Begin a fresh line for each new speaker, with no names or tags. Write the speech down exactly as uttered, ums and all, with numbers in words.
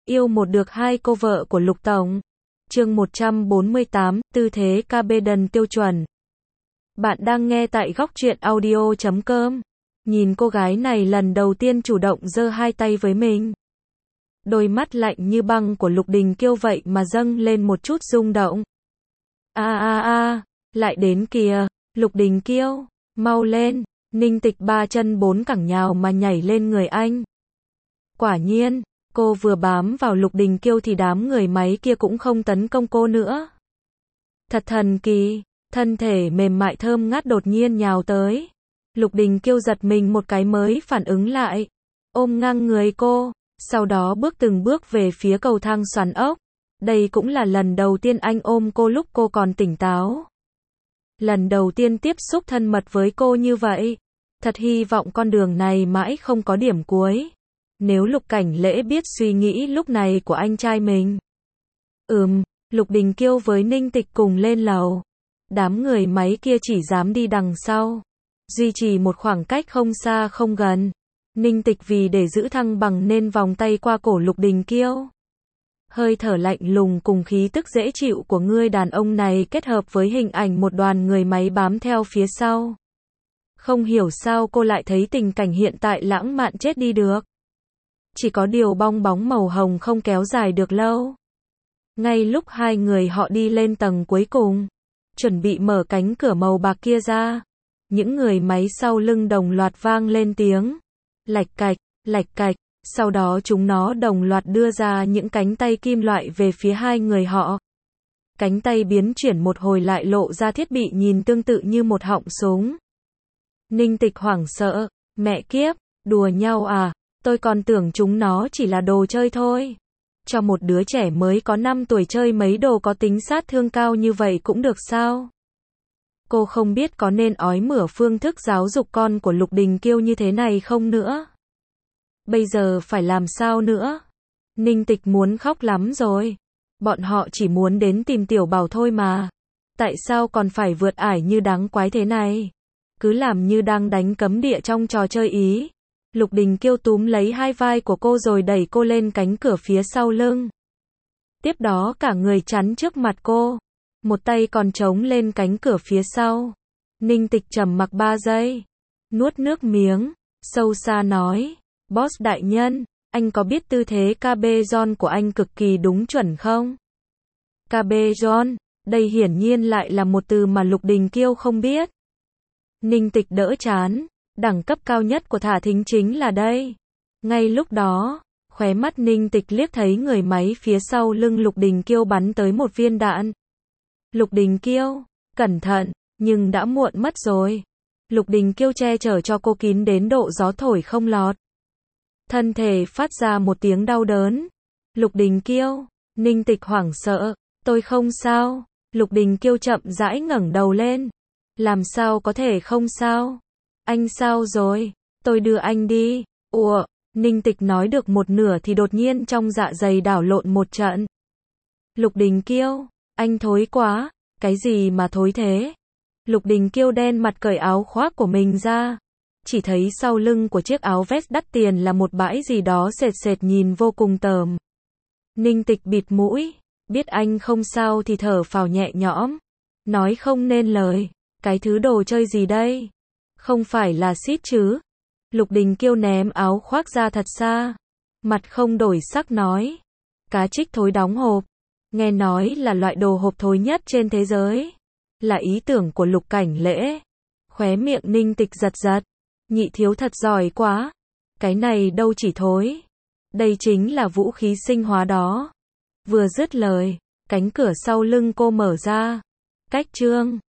Yêu một được hai cô vợ của Lục Tổng. Chương một trăm bốn mươi tám, tư thế Cabedan tiêu chuẩn. Bạn đang nghe tại góc truyện audio chấm com. Nhìn cô gái này lần đầu tiên chủ động giơ hai tay với mình. Đôi mắt lạnh như băng của Lục Đình Kiêu vậy mà dâng lên một chút rung động. A a a, lại đến kìa, Lục Đình Kiêu, mau lên. Ninh Tịch ba chân bốn cẳng nhào mà nhảy lên người anh. Quả nhiên, cô vừa bám vào Lục Đình Kiêu thì đám người máy kia cũng không tấn công cô nữa. Thật thần kỳ, thân thể mềm mại thơm ngát đột nhiên nhào tới. Lục Đình Kiêu giật mình một cái mới phản ứng lại, ôm ngang người cô, sau đó bước từng bước về phía cầu thang xoắn ốc. Đây cũng là lần đầu tiên anh ôm cô lúc cô còn tỉnh táo. Lần đầu tiên tiếp xúc thân mật với cô như vậy. Thật hy vọng con đường này mãi không có điểm cuối. Nếu Lục Cảnh Lễ biết suy nghĩ lúc này của anh trai mình. Ừm, Lục Đình Kiêu với Ninh Tịch cùng lên lầu. Đám người máy kia chỉ dám đi đằng sau. Duy trì một khoảng cách không xa không gần. Ninh Tịch vì để giữ thăng bằng nên vòng tay qua cổ Lục Đình Kiêu. Hơi thở lạnh lùng cùng khí tức dễ chịu của người đàn ông này kết hợp với hình ảnh một đoàn người máy bám theo phía sau. Không hiểu sao cô lại thấy tình cảnh hiện tại lãng mạn chết đi được. Chỉ có điều bong bóng màu hồng không kéo dài được lâu. Ngay lúc hai người họ đi lên tầng cuối cùng, chuẩn bị mở cánh cửa màu bạc kia ra, những người máy sau lưng đồng loạt vang lên tiếng lạch cạch, lạch cạch, sau đó chúng nó đồng loạt đưa ra những cánh tay kim loại về phía hai người họ. Cánh tay biến chuyển một hồi lại lộ ra thiết bị nhìn tương tự như một họng súng. Ninh Tịch hoảng sợ, mẹ kiếp, đùa nhau à? Tôi còn tưởng chúng nó chỉ là đồ chơi thôi. Cho một đứa trẻ mới có năm tuổi chơi mấy đồ có tính sát thương cao như vậy cũng được sao? Cô không biết có nên ói mửa phương thức giáo dục con của Lục Đình Kiêu như thế này không nữa. Bây giờ phải làm sao nữa? Ninh Tịch muốn khóc lắm rồi. Bọn họ chỉ muốn đến tìm Tiểu Bảo thôi mà. Tại sao còn phải vượt ải như đáng quái thế này? Cứ làm như đang đánh cấm địa trong trò chơi ý. Lục Đình Kiêu túm lấy hai vai của cô rồi đẩy cô lên cánh cửa phía sau lưng. Tiếp đó cả người chắn trước mặt cô. Một tay còn chống lên cánh cửa phía sau. Ninh Tịch trầm mặc ba giây. Nuốt nước miếng. Sâu xa nói. Boss đại nhân, anh có biết tư thế Cabedan của anh cực kỳ đúng chuẩn không? Cabedan, đây hiển nhiên lại là một từ mà Lục Đình Kiêu không biết. Ninh Tịch đỡ chán. Đẳng cấp cao nhất của thả thính chính là đây. Ngay lúc đó, khóe mắt Ninh Tịch liếc thấy người máy phía sau lưng Lục Đình Kiêu bắn tới một viên đạn. Lục Đình Kiêu, cẩn thận, nhưng đã muộn mất rồi. Lục Đình Kiêu che chở cho cô kín đến độ gió thổi không lọt. Thân thể phát ra một tiếng đau đớn. Lục Đình Kiêu, Ninh Tịch hoảng sợ, tôi không sao. Lục Đình Kiêu chậm rãi ngẩng đầu lên. Làm sao có thể không sao? Anh sao rồi? Tôi đưa anh đi. Ủa, Ninh Tịch nói được một nửa thì đột nhiên trong dạ dày đảo lộn một trận. Lục Đình Kiêu, anh thối quá. Cái gì mà thối thế? Lục Đình Kiêu đen mặt cởi áo khoác của mình ra. Chỉ thấy sau lưng của chiếc áo vest đắt tiền là một bãi gì đó sệt sệt nhìn vô cùng tởm. Ninh Tịch bịt mũi. Biết anh không sao thì thở phào nhẹ nhõm. Nói không nên lời. Cái thứ đồ chơi gì đây? Không phải là xít chứ? Lục Đình Kiêu ném áo khoác ra thật xa. Mặt không đổi sắc nói. Cá trích thối đóng hộp. Nghe nói là loại đồ hộp thối nhất trên thế giới. Là ý tưởng của Lục Cảnh Lễ. Khóe miệng Ninh Tịch giật giật. Nhị thiếu thật giỏi quá. Cái này đâu chỉ thối. Đây chính là vũ khí sinh hóa đó. Vừa dứt lời, cánh cửa sau lưng cô mở ra. Cách chương